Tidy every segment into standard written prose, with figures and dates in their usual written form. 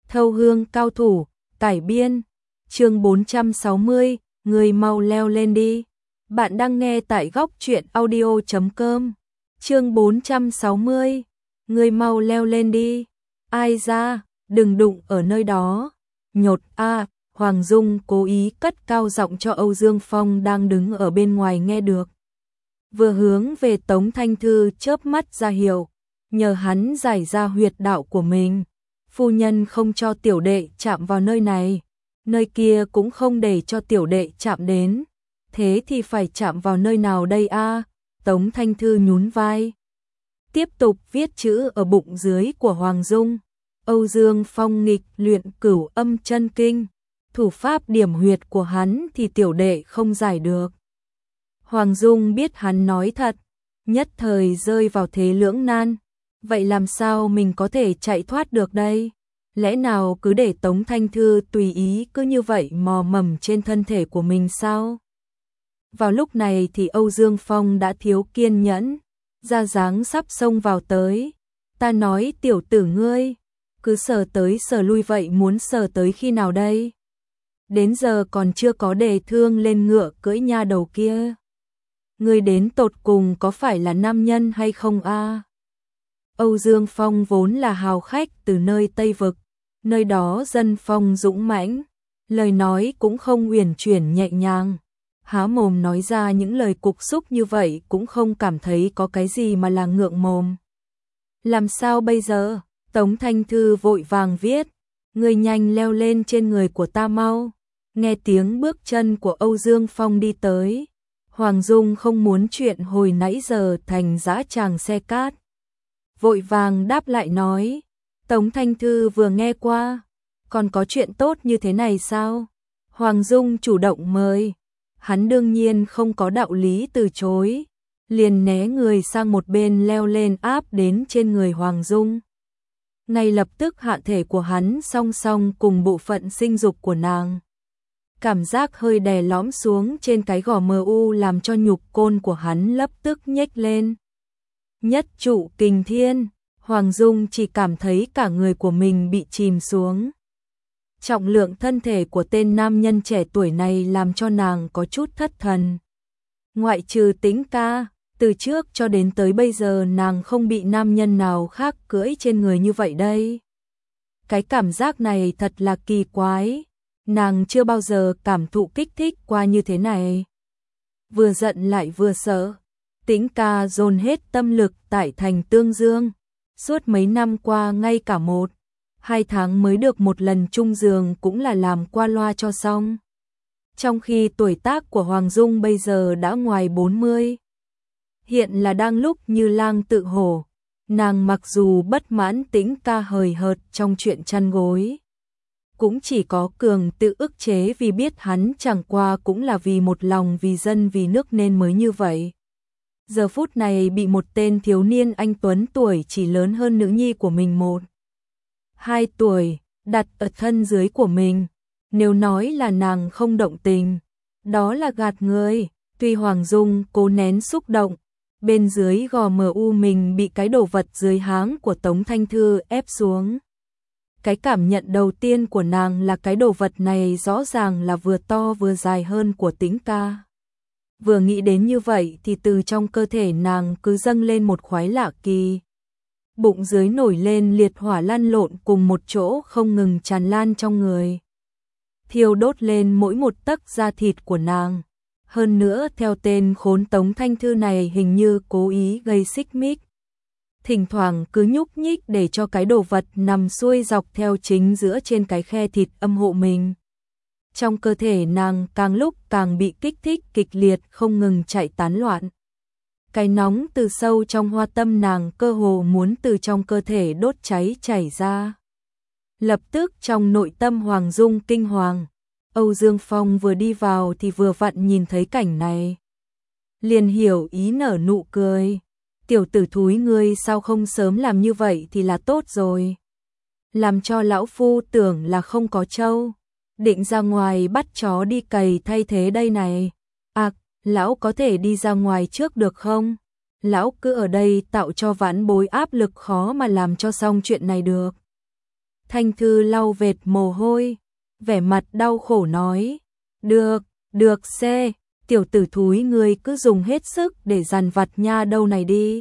Thâu hương cao thủ, cải biên. Chương 460, người mau leo lên đi. Bạn đang nghe tại góc truyện audio.com. Chương 460, người mau leo lên đi. Ai ra, đừng đụng ở nơi đó. Nhột a. Hoàng Dung cố ý cất cao giọng cho Âu Dương Phong đang đứng ở bên ngoài nghe được. Vừa hướng về Tống Thanh Thư chớp mắt ra hiệu, nhờ hắn giải ra huyệt đạo của mình. Phu nhân không cho tiểu đệ chạm vào nơi này, nơi kia cũng không để cho tiểu đệ chạm đến. Thế thì phải chạm vào nơi nào đây a? Tống Thanh Thư nhún vai, tiếp tục viết chữ ở bụng dưới của Hoàng Dung. Âu Dương Phong nghịch luyện Cửu Âm Chân Kinh, thủ pháp điểm huyệt của hắn thì tiểu đệ không giải được. Hoàng Dung biết hắn nói thật, nhất thời rơi vào thế lưỡng nan. Vậy làm sao mình có thể chạy thoát được đây? Lẽ nào cứ để Tống Thanh Thư tùy ý cứ như vậy mò mẫm trên thân thể của mình sao? Vào lúc này thì Âu Dương Phong đã thiếu kiên nhẫn, ra dáng sắp xông vào tới. Ta nói tiểu tử ngươi, cứ sờ tới sờ lui vậy muốn sờ tới khi nào đây? Đến giờ còn chưa có đề thương lên ngựa cưỡi nha đầu kia. Ngươi đến tột cùng có phải là nam nhân hay không a? Âu Dương Phong vốn là hào khách từ nơi Tây Vực, nơi đó dân phong dũng mãnh, lời nói cũng không uyển chuyển nhẹ nhàng. Há mồm nói ra những lời cục xúc như vậy cũng không cảm thấy có cái gì mà là ngượng mồm. Làm sao bây giờ? Tống Thanh Thư vội vàng viết, người nhanh leo lên trên người của ta mau. Nghe tiếng bước chân của Âu Dương Phong đi tới, Hoàng Dung không muốn chuyện hồi nãy giờ thành dã tràng xe cát. Vội vàng đáp lại nói, Tống Thanh Thư vừa nghe qua, còn có chuyện tốt như thế này sao? Hoàng Dung chủ động mời, hắn đương nhiên không có đạo lý từ chối, liền né người sang một bên leo lên áp đến trên người Hoàng Dung. Ngay lập tức hạ thể của hắn song song cùng bộ phận sinh dục của nàng. Cảm giác hơi đè lõm xuống trên cái gò mờ u làm cho nhục côn của hắn lập tức nhếch lên. Nhất trụ kình thiên, Hoàng Dung chỉ cảm thấy cả người của mình bị chìm xuống. Trọng lượng thân thể của tên nam nhân trẻ tuổi này làm cho nàng có chút thất thần. Ngoại trừ Tĩnh ca, từ trước cho đến tới bây giờ nàng không bị nam nhân nào khác cưỡi trên người như vậy đây. Cái cảm giác này thật là kỳ quái, nàng chưa bao giờ cảm thụ kích thích qua như thế này. Vừa giận lại vừa sợ, Tĩnh ca dồn hết tâm lực tại thành Tương Dương. Suốt mấy năm qua ngay cả 1-2 tháng mới được một lần chung giường cũng là làm qua loa cho xong. Trong khi tuổi tác của Hoàng Dung bây giờ đã ngoài 40. Hiện là đang lúc như lang tự hổ. Nàng mặc dù bất mãn Tĩnh ca hời hợt trong chuyện chăn gối, cũng chỉ có cường tự ức chế vì biết hắn chẳng qua cũng là vì một lòng vì dân vì nước nên mới như vậy. Giờ phút này bị một tên thiếu niên anh tuấn tuổi chỉ lớn hơn nữ nhi của mình 1-2 tuổi, đặt ở thân dưới của mình. Nếu nói là nàng không động tình, đó là gạt người. Tuy Hoàng Dung cố nén xúc động, bên dưới gò mờ u mình bị cái đồ vật dưới háng của Tống Thanh Thư ép xuống. Cái cảm nhận đầu tiên của nàng là cái đồ vật này rõ ràng là vừa to vừa dài hơn của Tĩnh ca. Vừa nghĩ đến như vậy thì từ trong cơ thể nàng cứ dâng lên một khoái lạ kỳ. Bụng dưới nổi lên liệt hỏa lăn lộn cùng một chỗ không ngừng tràn lan trong người, thiêu đốt lên mỗi một tấc da thịt của nàng. Hơn nữa theo tên khốn Tống Thanh Thư này hình như cố ý gây xích mích. Thỉnh thoảng cứ nhúc nhích để cho cái đồ vật nằm xuôi dọc theo chính giữa trên cái khe thịt âm hộ mình. Trong cơ thể nàng càng lúc càng bị kích thích kịch liệt không ngừng chạy tán loạn. Cái nóng từ sâu trong hoa tâm nàng cơ hồ muốn từ trong cơ thể đốt cháy chảy ra. Lập tức trong nội tâm Hoàng Dung kinh hoàng. Âu Dương Phong vừa đi vào thì vừa vặn nhìn thấy cảnh này. Liền hiểu ý nở nụ cười. Tiểu tử thúi ngươi sao không sớm làm như vậy thì là tốt rồi. Làm cho lão phu tưởng là không có trâu. Định ra ngoài bắt chó đi cày thay thế đây này. À, lão có thể đi ra ngoài trước được không? Lão cứ ở đây tạo cho vãn bối áp lực khó mà làm cho xong chuyện này được. Thanh Thư lau vệt mồ hôi, vẻ mặt đau khổ nói, được xe, tiểu tử thúi ngươi cứ dùng hết sức để dằn vặt nha đâu này đi.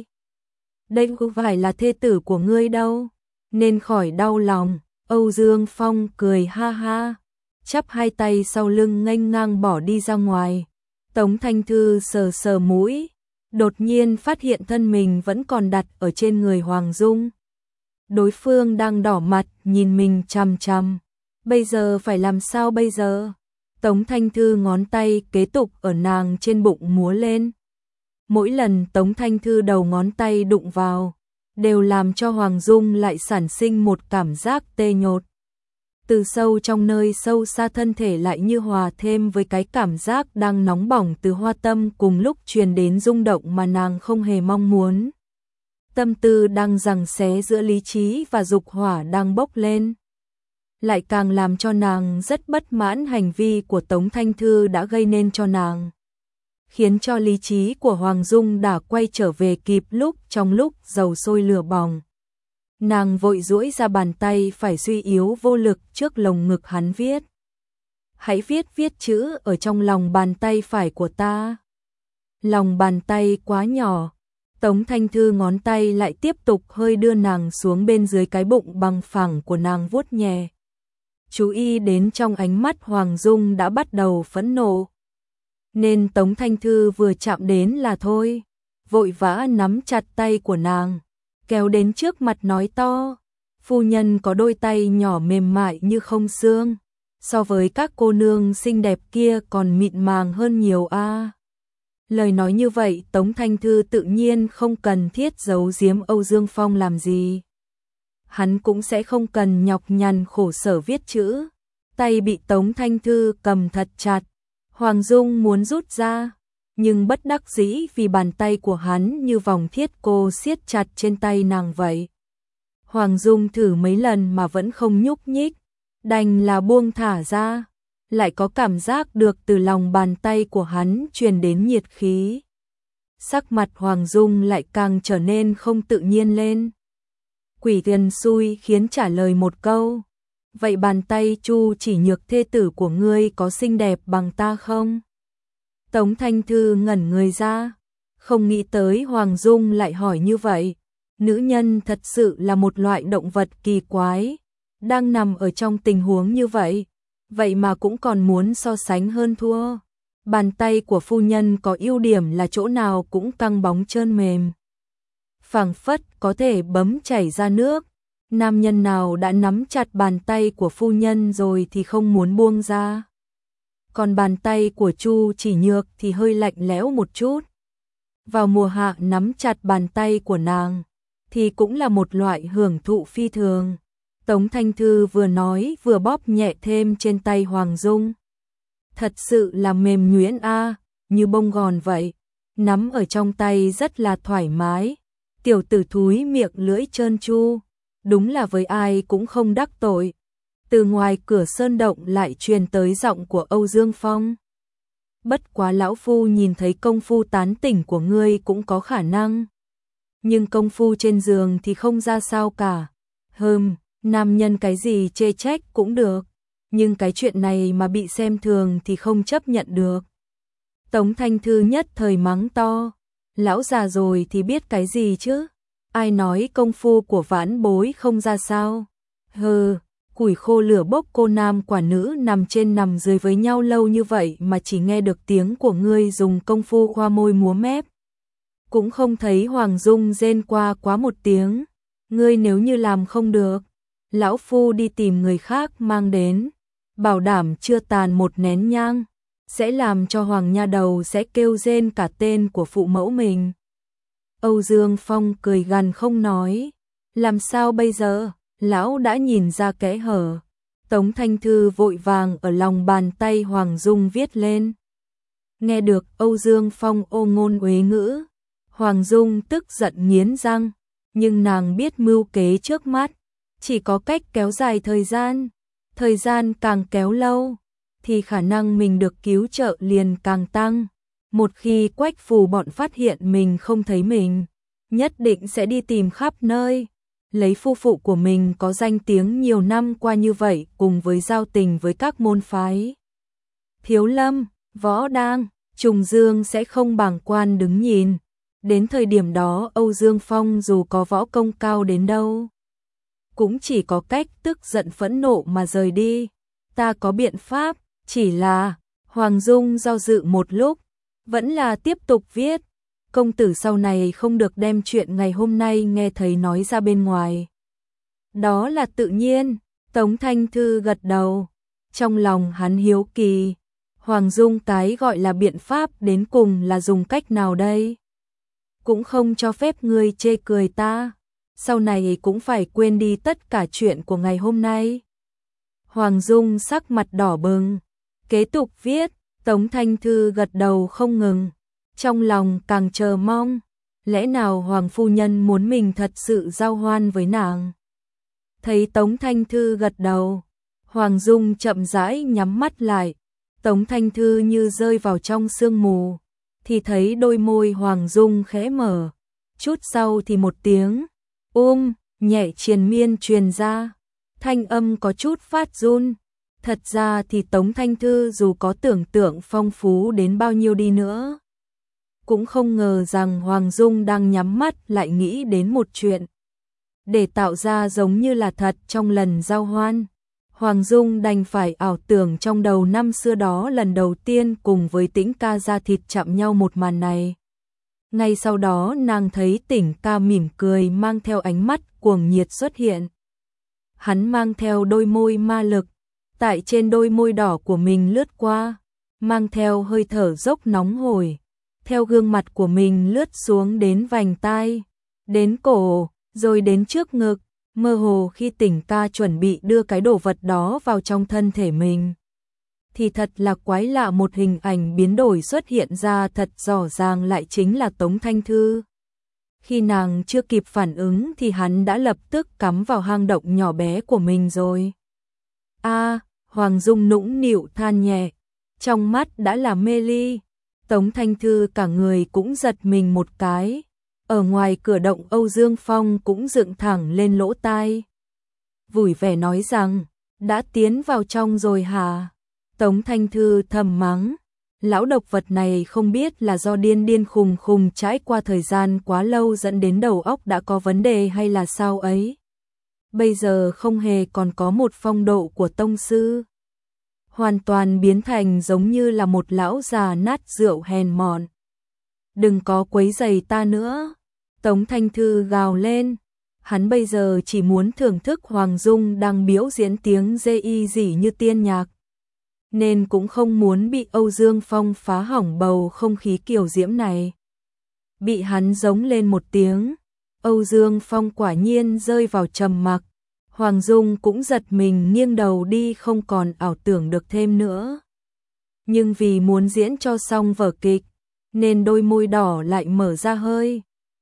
Đây không phải là thê tử của ngươi đâu, nên khỏi đau lòng. Âu Dương Phong cười ha ha, chắp hai tay sau lưng nghênh ngang bỏ đi ra ngoài. Tống Thanh Thư sờ sờ mũi, đột nhiên phát hiện thân mình vẫn còn đặt ở trên người Hoàng Dung. Đối phương đang đỏ mặt nhìn mình chằm chằm. Bây giờ phải làm sao bây giờ? Tống Thanh Thư ngón tay kế tục ở nàng trên bụng múa lên. Mỗi lần Tống Thanh Thư đầu ngón tay đụng vào, đều làm cho Hoàng Dung lại sản sinh một cảm giác tê nhột. Từ sâu trong nơi sâu xa thân thể lại như hòa thêm với cái cảm giác đang nóng bỏng từ hoa tâm cùng lúc truyền đến rung động mà nàng không hề mong muốn. Tâm tư đang giằng xé giữa lý trí và dục hỏa đang bốc lên. Lại càng làm cho nàng rất bất mãn hành vi của Tống Thanh Thư đã gây nên cho nàng. Khiến cho lý trí của Hoàng Dung đã quay trở về kịp trong lúc dầu sôi lửa bỏng. Nàng vội duỗi ra bàn tay phải suy yếu vô lực trước lồng ngực hắn viết. Hãy viết chữ ở trong lòng bàn tay phải của ta. Lòng bàn tay quá nhỏ. Tống Thanh Thư ngón tay lại tiếp tục hơi đưa nàng xuống bên dưới cái bụng bằng phẳng của nàng vuốt nhẹ. Chú ý đến trong ánh mắt Hoàng Dung đã bắt đầu phẫn nộ. Nên Tống Thanh Thư vừa chạm đến là thôi, vội vã nắm chặt tay của nàng, kéo đến trước mặt nói to, phu nhân có đôi tay nhỏ mềm mại như không xương, so với các cô nương xinh đẹp kia còn mịn màng hơn nhiều a. Lời nói như vậy Tống Thanh Thư tự nhiên không cần thiết giấu giếm Âu Dương Phong làm gì. Hắn cũng sẽ không cần nhọc nhằn khổ sở viết chữ. Tay bị Tống Thanh Thư cầm thật chặt. Hoàng Dung muốn rút ra, nhưng bất đắc dĩ vì bàn tay của hắn như vòng thiết cô siết chặt trên tay nàng vậy. Hoàng Dung thử mấy lần mà vẫn không nhúc nhích, đành là buông thả ra, lại có cảm giác được từ lòng bàn tay của hắn truyền đến nhiệt khí. Sắc mặt Hoàng Dung lại càng trở nên không tự nhiên lên. Quỷ tiền xui khiến trả lời một câu. Vậy bàn tay Chu Chỉ Nhược thê tử của ngươi có xinh đẹp bằng ta không? Tống Thanh Thư ngẩn người ra, không nghĩ tới Hoàng Dung lại hỏi như vậy. Nữ nhân thật sự là một loại động vật kỳ quái, đang nằm ở trong tình huống như vậy, vậy mà cũng còn muốn so sánh hơn thua. Bàn tay của phu nhân có ưu điểm là chỗ nào cũng căng bóng trơn mềm, phảng phất có thể bấm chảy ra nước. Nam nhân nào đã nắm chặt bàn tay của phu nhân rồi thì không muốn buông ra. Còn bàn tay của Chu Chỉ Nhược thì hơi lạnh lẽo một chút. Vào mùa hạ nắm chặt bàn tay của nàng thì cũng là một loại hưởng thụ phi thường. Tống Thanh Thư vừa nói vừa bóp nhẹ thêm trên tay Hoàng Dung. Thật sự là mềm nhuyễn a, như bông gòn vậy. Nắm ở trong tay rất là thoải mái. Tiểu tử thúi miệng lưỡi trơn tru. Đúng là với ai cũng không đắc tội. Từ ngoài cửa sơn động lại truyền tới giọng của Âu Dương Phong. Bất quá lão phu nhìn thấy công phu tán tỉnh của ngươi cũng có khả năng. Nhưng công phu trên giường thì không ra sao cả. Nam nhân cái gì chê trách cũng được. Nhưng cái chuyện này mà bị xem thường thì không chấp nhận được. Tống Thanh Thư nhất thời mắng to. Lão già rồi thì biết cái gì chứ? Ai nói công phu của vãn bối không ra sao? Củi khô lửa bốc, cô nam quả nữ nằm trên nằm dưới với nhau lâu như vậy mà chỉ nghe được tiếng của ngươi dùng công phu khoa môi múa mép. Cũng không thấy Hoàng Dung rên qua quá một tiếng. Ngươi nếu như làm không được, lão phu đi tìm người khác mang đến, bảo đảm chưa tàn một nén nhang, sẽ làm cho Hoàng nha đầu sẽ kêu rên cả tên của phụ mẫu mình. Âu Dương Phong cười gằn không nói. Làm sao bây giờ? Lão đã nhìn ra kẽ hở. Tống Thanh Thư vội vàng ở lòng bàn tay Hoàng Dung viết lên. Nghe được Âu Dương Phong ô ngôn uế ngữ, Hoàng Dung tức giận nghiến răng, nhưng nàng biết mưu kế trước mắt, chỉ có cách kéo dài thời gian càng kéo lâu, thì khả năng mình được cứu trợ liền càng tăng. Một khi Quách Phù bọn phát hiện mình không thấy mình, nhất định sẽ đi tìm khắp nơi, lấy phu phụ của mình có danh tiếng nhiều năm qua như vậy cùng với giao tình với các môn phái. Thiếu Lâm, Võ Đang, Trùng Dương sẽ không bàng quan đứng nhìn. Đến thời điểm đó Âu Dương Phong dù có võ công cao đến đâu, cũng chỉ có cách tức giận phẫn nộ mà rời đi. Ta có biện pháp, chỉ là Hoàng Dung do dự một lúc, vẫn là tiếp tục viết. Công tử sau này không được đem chuyện ngày hôm nay nghe thấy nói ra bên ngoài. Đó là tự nhiên, Tống Thanh Thư gật đầu. Trong lòng hắn hiếu kỳ, Hoàng Dung cái gọi là biện pháp đến cùng là dùng cách nào đây? Cũng không cho phép ngươi chê cười ta, sau này cũng phải quên đi tất cả chuyện của ngày hôm nay. Hoàng Dung sắc mặt đỏ bừng, kế tục viết. Tống Thanh Thư gật đầu không ngừng, trong lòng càng chờ mong, lẽ nào Hoàng phu nhân muốn mình thật sự giao hoan với nàng. Thấy Tống Thanh Thư gật đầu, Hoàng Dung chậm rãi nhắm mắt lại. Tống Thanh Thư như rơi vào trong sương mù, thì thấy đôi môi Hoàng Dung khẽ mở, chút sau thì một tiếng nhẹ triền miên truyền ra, thanh âm có chút phát run. Thật ra thì Tống Thanh Thư dù có tưởng tượng phong phú đến bao nhiêu đi nữa, cũng không ngờ rằng Hoàng Dung đang nhắm mắt lại nghĩ đến một chuyện, để tạo ra giống như là thật trong lần giao hoan. Hoàng Dung đành phải ảo tưởng trong đầu năm xưa đó lần đầu tiên cùng với Tĩnh ca da thịt chạm nhau một màn này. Ngay sau đó nàng thấy Tĩnh ca mỉm cười mang theo ánh mắt cuồng nhiệt xuất hiện. Hắn mang theo đôi môi ma lực, tại trên đôi môi đỏ của mình lướt qua, mang theo hơi thở dốc nóng hổi, theo gương mặt của mình lướt xuống đến vành tai, đến cổ, rồi đến trước ngực. Mơ hồ khi Tĩnh ca chuẩn bị đưa cái đồ vật đó vào trong thân thể mình, thì thật là quái lạ, một hình ảnh biến đổi xuất hiện ra thật rõ ràng, lại chính là Tống Thanh Thư. Khi nàng chưa kịp phản ứng thì hắn đã lập tức cắm vào hang động nhỏ bé của mình rồi. Hoàng Dung nũng nịu than nhẹ, trong mắt đã là mê ly. Tống Thanh Thư cả người cũng giật mình một cái. Ở ngoài cửa động Âu Dương Phong cũng dựng thẳng lên lỗ tai, vui vẻ nói rằng, đã tiến vào trong rồi hả? Tống Thanh Thư thầm mắng, lão độc vật này không biết là do điên khùng khùng trải qua thời gian quá lâu dẫn đến đầu óc đã có vấn đề hay là sao ấy. Bây giờ không hề còn có một phong độ của tông sư, hoàn toàn biến thành giống như là một lão già nát rượu hèn mọn. Đừng có quấy rầy ta nữa. Tống Thanh Thư gào lên, hắn bây giờ chỉ muốn thưởng thức Hoàng Dung đang biểu diễn tiếng dê y dỉ như tiên nhạc, nên cũng không muốn bị Âu Dương Phong phá hỏng bầu không khí kiều diễm này. Bị hắn giống lên một tiếng, Âu Dương Phong quả nhiên rơi vào trầm mặc. Hoàng Dung cũng giật mình nghiêng đầu đi, không còn ảo tưởng được thêm nữa. Nhưng vì muốn diễn cho xong vở kịch, nên đôi môi đỏ lại mở ra hơi.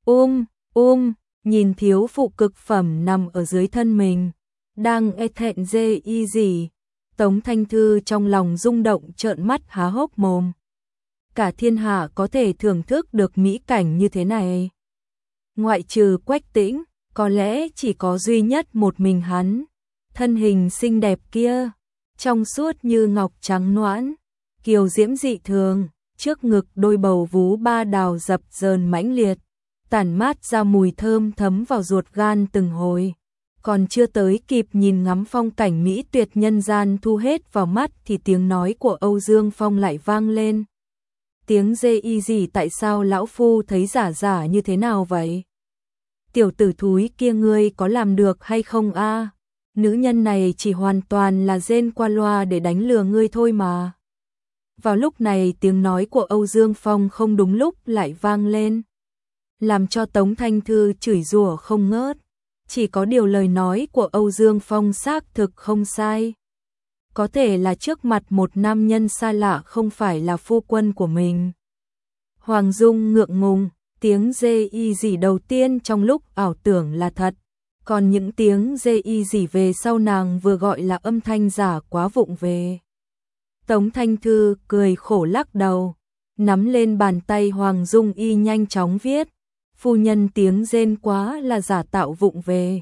Nhìn thiếu phụ cực phẩm nằm ở dưới thân mình, đang thẹn dê y gì. Tống Thanh Thư trong lòng rung động trợn mắt há hốc mồm. Cả thiên hạ có thể thưởng thức được mỹ cảnh như thế này, ngoại trừ Quách Tĩnh, có lẽ chỉ có duy nhất một mình hắn. Thân hình xinh đẹp kia, trong suốt như ngọc trắng nõn, kiều diễm dị thường, trước ngực đôi bầu vú ba đào dập dờn mãnh liệt, tản mát ra mùi thơm thấm vào ruột gan từng hồi. Còn chưa tới kịp nhìn ngắm phong cảnh mỹ tuyệt nhân gian thu hết vào mắt thì tiếng nói của Âu Dương Phong lại vang lên. Tiếng dê y gì, tại sao lão phu thấy giả như thế nào vậy? Tiểu tử thúi kia, ngươi có làm được hay không a? Nữ nhân này chỉ hoàn toàn là rên qua loa để đánh lừa ngươi thôi mà. Vào lúc này tiếng nói của Âu Dương Phong không đúng lúc lại vang lên, làm cho Tống Thanh Thư chửi rủa không ngớt. Chỉ có điều lời nói của Âu Dương Phong xác thực không sai. Có thể là trước mặt một nam nhân xa lạ không phải là phu quân của mình. Hoàng Dung ngượng ngùng, tiếng dê y dỉ đầu tiên trong lúc ảo tưởng là thật. Còn những tiếng dê y dỉ về sau nàng vừa gọi là âm thanh giả quá vụng về. Tống Thanh Thư cười khổ lắc đầu, nắm lên bàn tay Hoàng Dung y nhanh chóng viết. Phu nhân tiếng rên quá là giả tạo vụng về.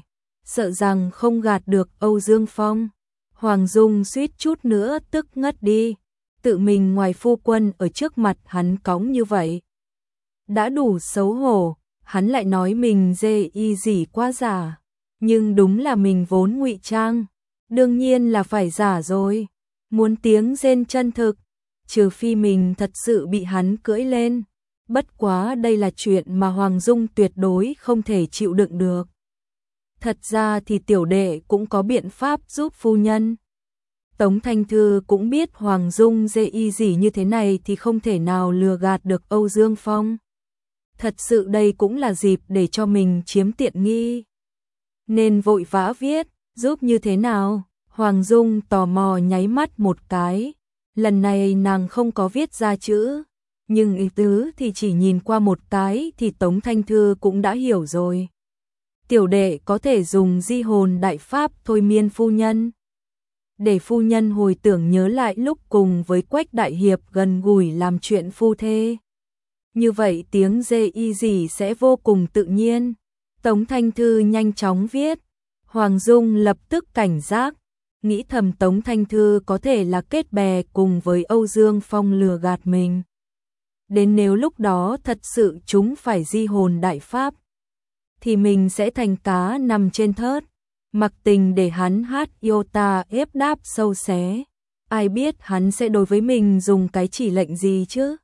sợ rằng không gạt được Âu Dương Phong. Hoàng Dung suýt chút nữa tức ngất đi, tự mình ngoài phu quân ở trước mặt hắn cõng như vậy. Đã đủ xấu hổ, hắn lại nói mình dê y gì quá giả, nhưng đúng là mình vốn ngụy trang, đương nhiên là phải giả rồi, muốn tiếng rên chân thực, trừ phi mình thật sự bị hắn cưỡi lên. Bất quá đây là chuyện mà Hoàng Dung tuyệt đối không thể chịu đựng được. Thật ra thì tiểu đệ cũng có biện pháp giúp phu nhân. Tống Thanh Thư cũng biết Hoàng Dung dê y gì như thế này thì không thể nào lừa gạt được Âu Dương Phong. Thật sự đây cũng là dịp để cho mình chiếm tiện nghi. Nên vội vã viết, giúp như thế nào? Hoàng Dung tò mò nháy mắt một cái. Lần này nàng không có viết ra chữ, nhưng ý tứ thì chỉ nhìn qua một cái thì Tống Thanh Thư cũng đã hiểu rồi. Tiểu đệ có thể dùng di hồn đại pháp thôi miên phu nhân, để phu nhân hồi tưởng nhớ lại lúc cùng với Quách đại hiệp gần gũi làm chuyện phu thê. Như vậy tiếng dê y gì sẽ vô cùng tự nhiên. Tống Thanh Thư nhanh chóng viết. Hoàng Dung lập tức cảnh giác, nghĩ thầm Tống Thanh Thư có thể là kết bè cùng với Âu Dương Phong lừa gạt mình. Đến nếu lúc đó thật sự chúng phải di hồn đại pháp, thì mình sẽ thành cá nằm trên thớt, mặc tình để hắn hát iota ép đáp sâu xé. Ai biết hắn sẽ đối với mình dùng cái chỉ lệnh gì chứ?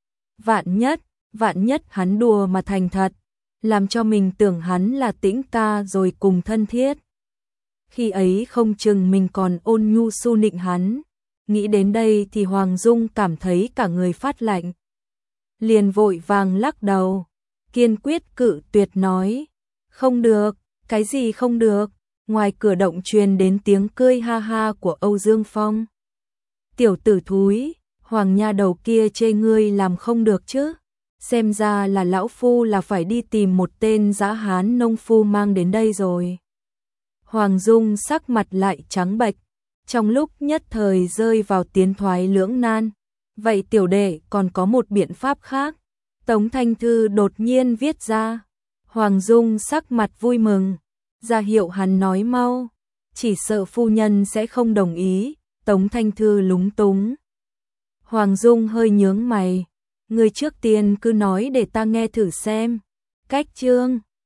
Vạn nhất hắn đùa mà thành thật, làm cho mình tưởng hắn là Tĩnh ca rồi cùng thân thiết. Khi ấy không chừng mình còn ôn nhu su nịnh hắn. Nghĩ đến đây thì Hoàng Dung cảm thấy cả người phát lạnh. Liền vội vàng lắc đầu, kiên quyết cự tuyệt nói. Không được, cái gì không được? Ngoài cửa động truyền đến tiếng cười ha ha của Âu Dương Phong. Tiểu tử thúi, Hoàng nha đầu kia chê ngươi làm không được chứ? Xem ra là lão phu là phải đi tìm một tên dã hán nông phu mang đến đây rồi. Hoàng Dung sắc mặt lại trắng bệch, trong lúc nhất thời rơi vào tiến thoái lưỡng nan. Vậy tiểu đệ còn có một biện pháp khác. Tống Thanh Thư đột nhiên viết ra. Hoàng Dung sắc mặt vui mừng, ra hiệu hắn nói mau, chỉ sợ phu nhân sẽ không đồng ý. Tống Thanh Thư lúng túng. Hoàng Dung hơi nhướng mày, người trước tiên cứ nói để ta nghe thử xem. Cách chương